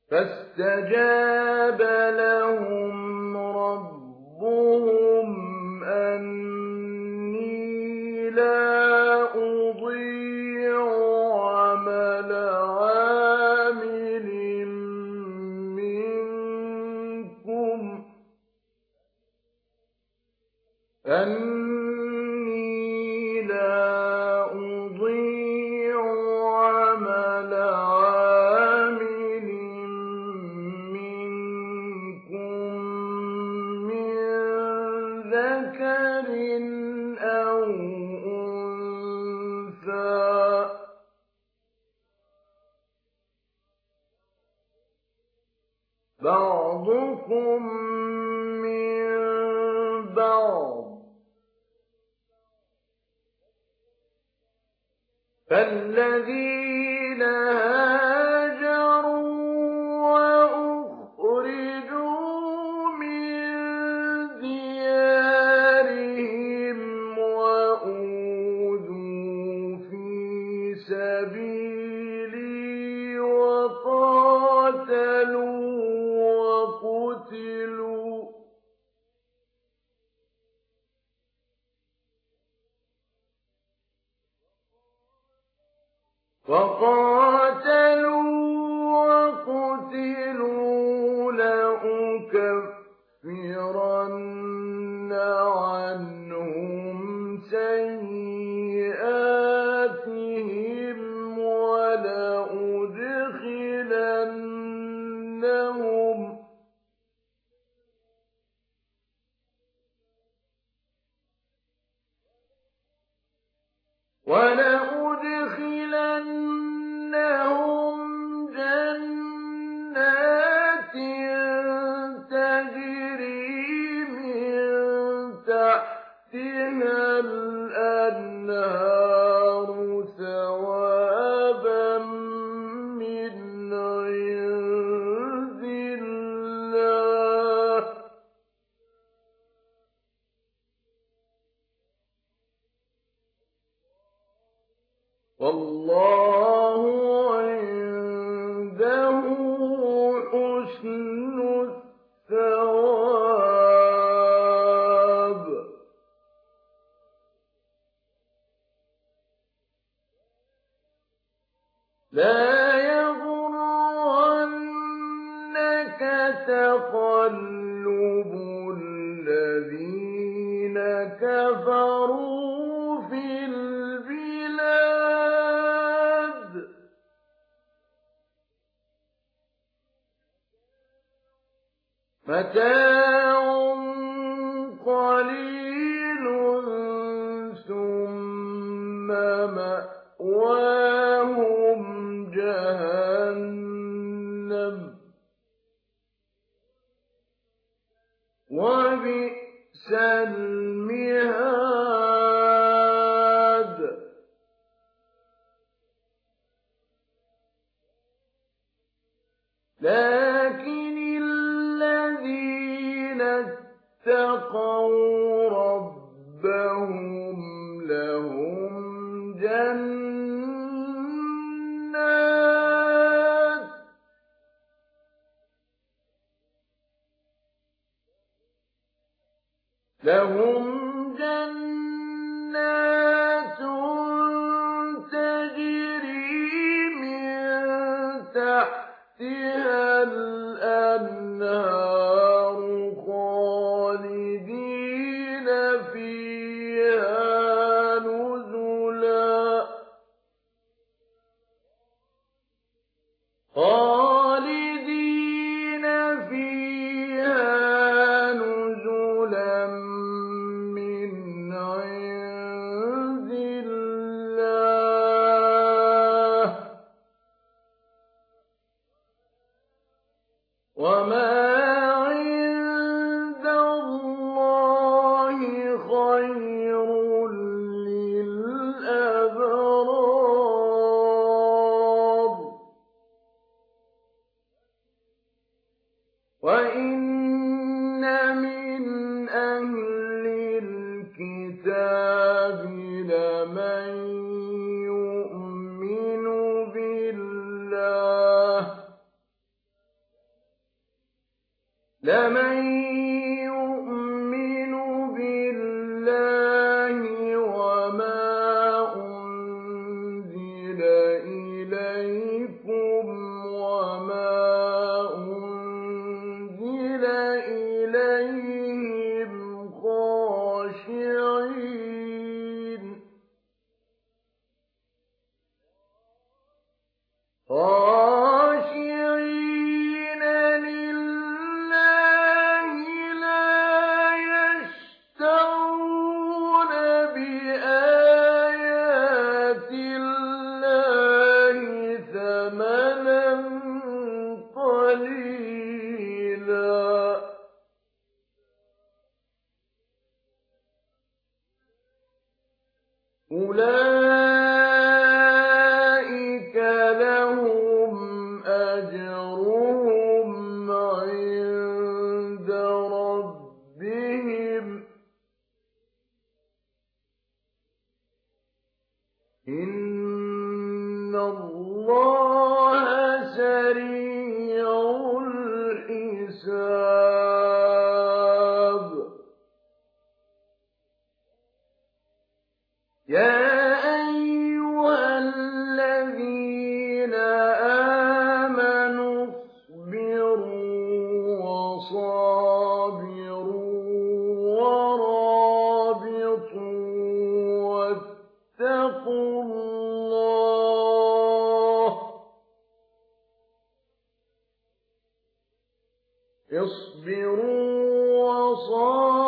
فاستجاب لهم ربهم أني لا أضيع عمل عامل منكم من ذكر أو أنثى بعضكم من بعض فالذين هاجروا وأخرجوا من ديارهم وأوذوا في سبيلي وقاتلوا وقتلوا لأكفرن عنهم سيئاتهم ولأدخلنهم جنات تجري من تحتها الأنهار ثوابا من عند الله والله عنده حسن الثواب لا يغرنك تقلب الذين كفروا في البلاد متاع قليل ثم مأواهم جهنم وبئس المهاد لكن الذين اتقوا ربهم لهم جنات تجري من تحتها الأنهار خالدين فيها نزلا من عند الله وما عند الله خير للأبرار وإن من أهل الكتاب لمن يؤمن بالله لمن يؤمن بالله وما أنزل إليكم وما أنزل إليهم خاشعين لله لا يشترون بآيات الله ثمنا قليلا أولئك لهم أجرهم عند ربهم إن الله سريع الحساب يا أيها الذين آمنوا اصبروا وصابروا ورابطوا واتقوا الله اصبروا وصابروا